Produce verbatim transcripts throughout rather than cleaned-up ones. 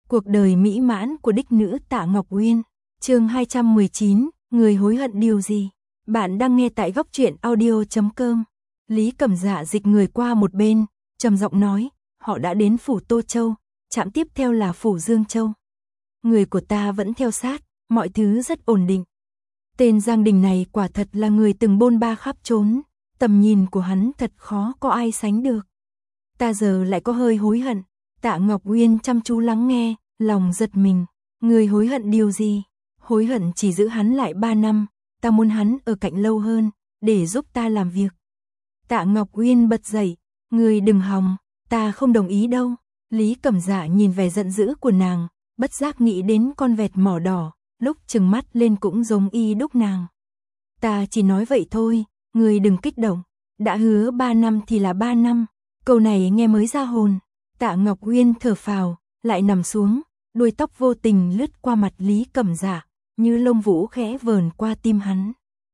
Cuộc đời mỹ mãn của đích nữ Tạ Ngọc Uyên. Chương hai trăm mười chín, người hối hận điều gì? Bạn đang nghe tại góc truyện audio chấm com. Lý Cẩm Dạ dịch người qua một bên, trầm giọng nói, họ đã đến phủ Tô Châu, trạm tiếp theo là phủ Dương Châu. Người của ta vẫn theo sát, mọi thứ rất ổn định. Tên Giang Đình này quả thật là người từng bôn ba khắp trốn, tầm nhìn của hắn thật khó có ai sánh được. Ta giờ lại có hơi hối hận. Tạ Ngọc Uyên chăm chú lắng nghe, lòng giật mình. Người hối hận điều gì? Hối hận chỉ giữ hắn lại ba năm, ta muốn hắn ở cạnh lâu hơn, để giúp ta làm việc. Tạ Ngọc Uyên bật dậy, người đừng hòng, ta không đồng ý đâu. Lý Cẩm Dạ nhìn vẻ giận dữ của nàng, bất giác nghĩ đến con vẹt mỏ đỏ, lúc trừng mắt lên cũng giống y đúc nàng. Ta chỉ nói vậy thôi, người đừng kích động, đã hứa ba năm thì là ba năm, câu này nghe mới ra hồn. Tạ Ngọc Uyên thở phào, lại nằm xuống, đuôi tóc vô tình lướt qua mặt Lý Cẩm Dạ, như lông vũ khẽ vờn qua tim hắn.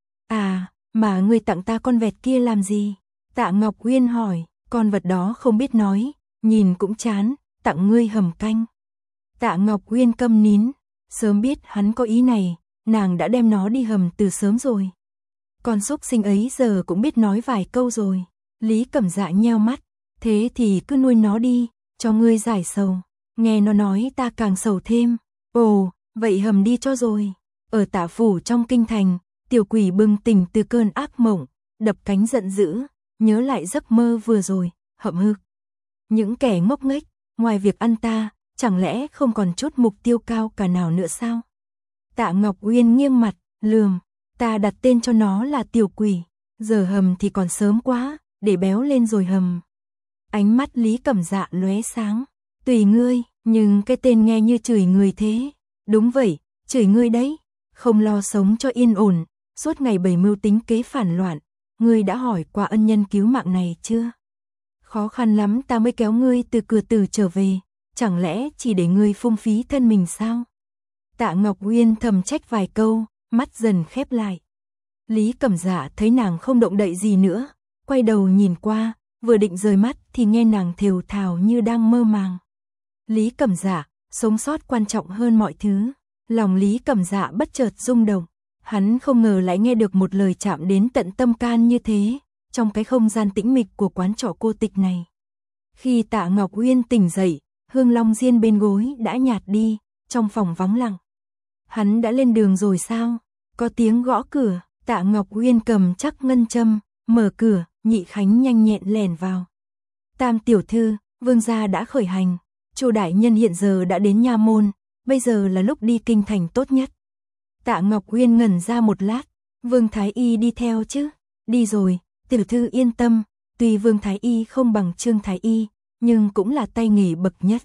À, mà ngươi tặng ta con vẹt kia làm gì? Tạ Ngọc Uyên hỏi, con vật đó không biết nói, nhìn cũng chán, tặng ngươi hầm canh. Tạ Ngọc Uyên câm nín, sớm biết hắn có ý này, nàng đã đem nó đi hầm từ sớm rồi. Con xúc sinh ấy giờ cũng biết nói vài câu rồi. Lý Cẩm Dạ nheo mắt, thế thì cứ nuôi nó đi, cho ngươi giải sầu. Nghe nó nói ta càng sầu thêm. Ồ, vậy hầm đi cho rồi. Ở Tạ phủ trong kinh thành, tiểu quỷ bừng tỉnh từ cơn ác mộng, đập cánh giận dữ, nhớ lại giấc mơ vừa rồi, hậm hực. Những kẻ ngốc nghếch, ngoài việc ăn ta, chẳng lẽ không còn chút mục tiêu cao cả nào nữa sao? Tạ Ngọc Uyên nghiêng mặt, lườm, ta đặt tên cho nó là tiểu quỷ, giờ hầm thì còn sớm quá, để béo lên rồi hầm. Ánh mắt Lý Cẩm Dạ lóe sáng, tùy ngươi, nhưng cái tên nghe như chửi người thế. Đúng vậy, chửi ngươi đấy, không lo sống cho yên ổn, suốt ngày bày mưu tính kế phản loạn, ngươi đã hỏi qua ân nhân cứu mạng này chưa? Khó khăn lắm ta mới kéo ngươi từ cửa tử trở về, chẳng lẽ chỉ để ngươi phung phí thân mình sao? Tạ Ngọc Uyên thầm trách vài câu, mắt dần khép lại. Lý Cẩm Dạ thấy nàng không động đậy gì nữa, quay đầu nhìn qua, vừa định rời mắt thì nghe nàng thều thào như đang mơ màng. Lý Cẩm Dạ, sống sót quan trọng hơn mọi thứ. Lòng Lý Cẩm Dạ bất chợt rung động, hắn không ngờ lại nghe được một lời chạm đến tận tâm can như thế, trong cái không gian tĩnh mịch của quán trọ cô tịch này. Khi Tạ Ngọc Uyên tỉnh dậy, hương long diên bên gối đã nhạt đi, trong phòng vắng lặng. Hắn đã lên đường rồi sao? Có tiếng gõ cửa, Tạ Ngọc Uyên cầm chắc ngân châm, mở cửa, Nhị Khánh nhanh nhẹn lèn vào. Tam tiểu thư, vương gia đã khởi hành, Chu đại nhân hiện giờ đã đến nha môn, bây giờ là lúc đi kinh thành tốt nhất. Tạ Ngọc Uyên ngẩn ra một lát, Vương Thái Y đi theo chứ? Đi rồi, tiểu thư yên tâm, tuy Vương Thái Y không bằng Trương Thái Y, nhưng cũng là tay nghề bậc nhất.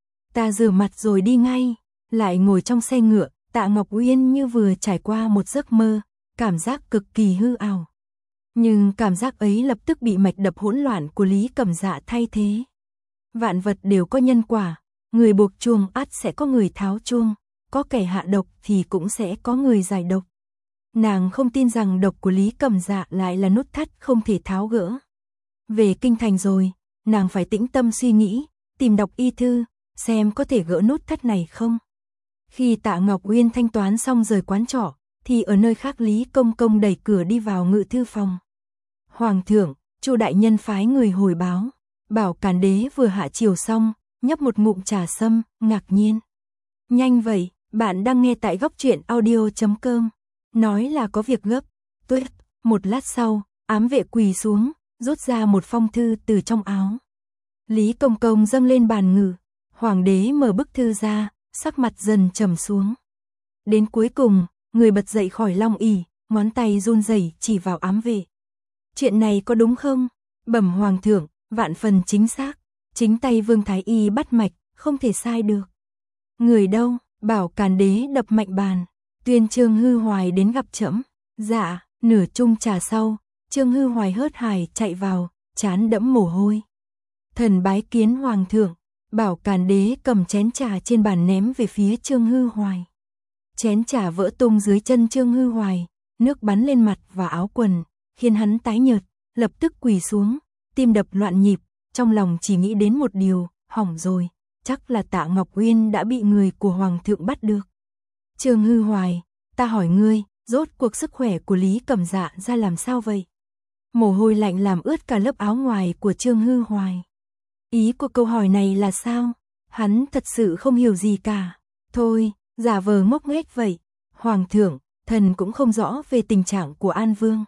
Ta rửa mặt rồi đi ngay, lại ngồi trong xe ngựa, Tạ Ngọc Uyên như vừa trải qua một giấc mơ, cảm giác cực kỳ hư ảo. Nhưng cảm giác ấy lập tức bị mạch đập hỗn loạn của Lý Cẩm Dạ thay thế. Vạn vật đều có nhân quả, người buộc chuông ắt sẽ có người tháo chuông, có kẻ hạ độc thì cũng sẽ có người giải độc. Nàng không tin rằng độc của Lý Cẩm Dạ lại là nút thắt không thể tháo gỡ. Về kinh thành rồi, nàng phải tĩnh tâm suy nghĩ, tìm đọc y thư, xem có thể gỡ nút thắt này không. Khi Tạ Ngọc Uyên thanh toán xong rời quán trọ, thì ở nơi khác Lý Công Công đẩy cửa đi vào ngự thư phòng. Hoàng thượng, Chu đại nhân phái người hồi báo, bảo Càn đế vừa hạ triều xong, nhấp một ngụm trà sâm, ngạc nhiên. Nhanh vậy, bạn đang nghe tại góc truyện audio chấm com. Nói là có việc gấp. Tuyết, một lát sau, ám vệ quỳ xuống, rút ra một phong thư từ trong áo. Lý Công Công dâng lên bàn ngự, hoàng đế mở bức thư ra, sắc mặt dần trầm xuống. Đến cuối cùng, người bật dậy khỏi long ỷ, ngón tay run rẩy chỉ vào ám vệ. Chuyện này có đúng không? Bẩm hoàng thượng, vạn phần chính xác, chính tay Vương Thái Y bắt mạch, không thể sai được. Người đâu? Bảo Càn đế đập mạnh bàn, tuyên Trương Hư Hoài đến gặp trẫm. Dạ. Nửa chung trà sau, Trương Hư Hoài hớt hải chạy vào, trán đẫm mồ hôi. Thần bái kiến hoàng thượng. Bảo Càn đế cầm chén trà trên bàn ném về phía Trương Hư Hoài. Chén trà vỡ tung dưới chân Trương Hư Hoài, nước bắn lên mặt và áo quần, khiến hắn tái nhợt, lập tức quỳ xuống, tim đập loạn nhịp, trong lòng chỉ nghĩ đến một điều, hỏng rồi, chắc là Tạ Ngọc Uyên đã bị người của Hoàng thượng bắt được. Trương Hư Hoài, ta hỏi ngươi, rốt cuộc sức khỏe của Lý Cẩm Dạ ra làm sao vậy? Mồ hôi lạnh làm ướt cả lớp áo ngoài của Trương Hư Hoài. Ý của câu hỏi này là sao? Hắn thật sự không hiểu gì cả. Thôi, giả vờ ngốc nghếch vậy. Hoàng thượng, thần cũng không rõ về tình trạng của An Vương.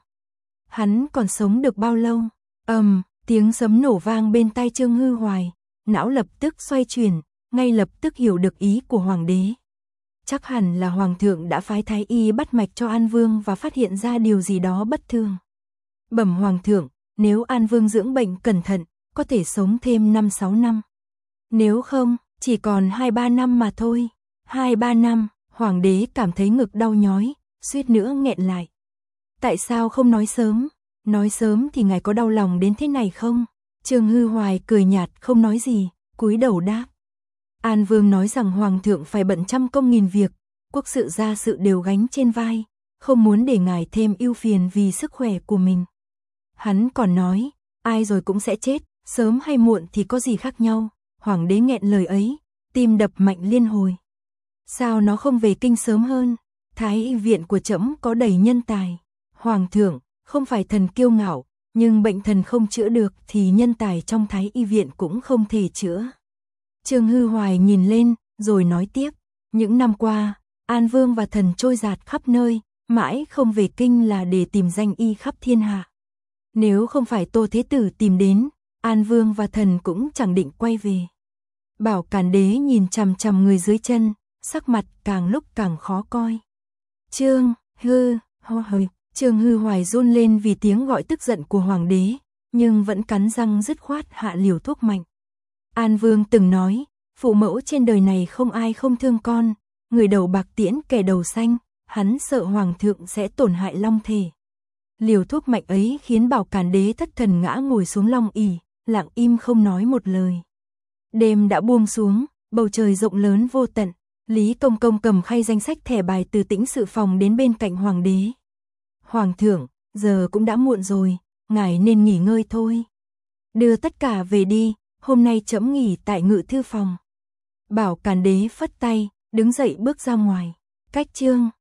Hắn còn sống được bao lâu? Ầm, um, tiếng sấm nổ vang bên tai Trương Hư Hoài, não lập tức xoay chuyển, ngay lập tức hiểu được ý của hoàng đế. Chắc hẳn là hoàng thượng đã phái thái y bắt mạch cho An Vương và phát hiện ra điều gì đó bất thường. Bẩm hoàng thượng, nếu An Vương dưỡng bệnh cẩn thận, có thể sống thêm năm sáu năm. Nếu không, chỉ còn hai ba năm mà thôi. hai ba năm, hoàng đế cảm thấy ngực đau nhói, suýt nữa nghẹn lại. Tại sao không nói sớm? Nói sớm thì ngài có đau lòng đến thế này không? Trương Hư Hoài cười nhạt không nói gì, cúi đầu đáp. An Vương nói rằng hoàng thượng phải bận trăm công nghìn việc, quốc sự gia sự đều gánh trên vai, không muốn để ngài thêm ưu phiền vì sức khỏe của mình. Hắn còn nói, ai rồi cũng sẽ chết, sớm hay muộn thì có gì khác nhau. Hoàng đế nghẹn lời ấy, tim đập mạnh liên hồi. Sao nó không về kinh sớm hơn? Thái y viện của trẫm có đầy nhân tài. Hoàng thượng, không phải thần kiêu ngạo, nhưng bệnh thần không chữa được thì nhân tài trong thái y viện cũng không thể chữa. Trương Hư Hoài nhìn lên, rồi nói tiếp, những năm qua, An Vương và thần trôi dạt khắp nơi, mãi không về kinh là để tìm danh y khắp thiên hạ. Nếu không phải Tô Thế Tử tìm đến, An Vương và thần cũng chẳng định quay về. Bảo Càn Đế nhìn chằm chằm người dưới chân, sắc mặt càng lúc càng khó coi. Trương Hư Hoài, Trương Hư Hoài run lên vì tiếng gọi tức giận của hoàng đế, nhưng vẫn cắn răng dứt khoát hạ liều thuốc mạnh. An Vương từng nói, phụ mẫu trên đời này không ai không thương con, người đầu bạc tiễn kẻ đầu xanh, hắn sợ hoàng thượng sẽ tổn hại long thể. Liều thuốc mạnh ấy khiến Bảo Càn Đế thất thần ngã ngồi xuống long ỷ, lặng im không nói một lời. Đêm đã buông xuống, bầu trời rộng lớn vô tận, Lý Công Công cầm khay danh sách thẻ bài từ tĩnh sự phòng đến bên cạnh hoàng đế. Hoàng thượng, giờ cũng đã muộn rồi, ngài nên nghỉ ngơi thôi. Đưa tất cả về đi, hôm nay trẫm nghỉ tại ngự thư phòng. Bảo Càn Đế phất tay, đứng dậy bước ra ngoài. Cách chương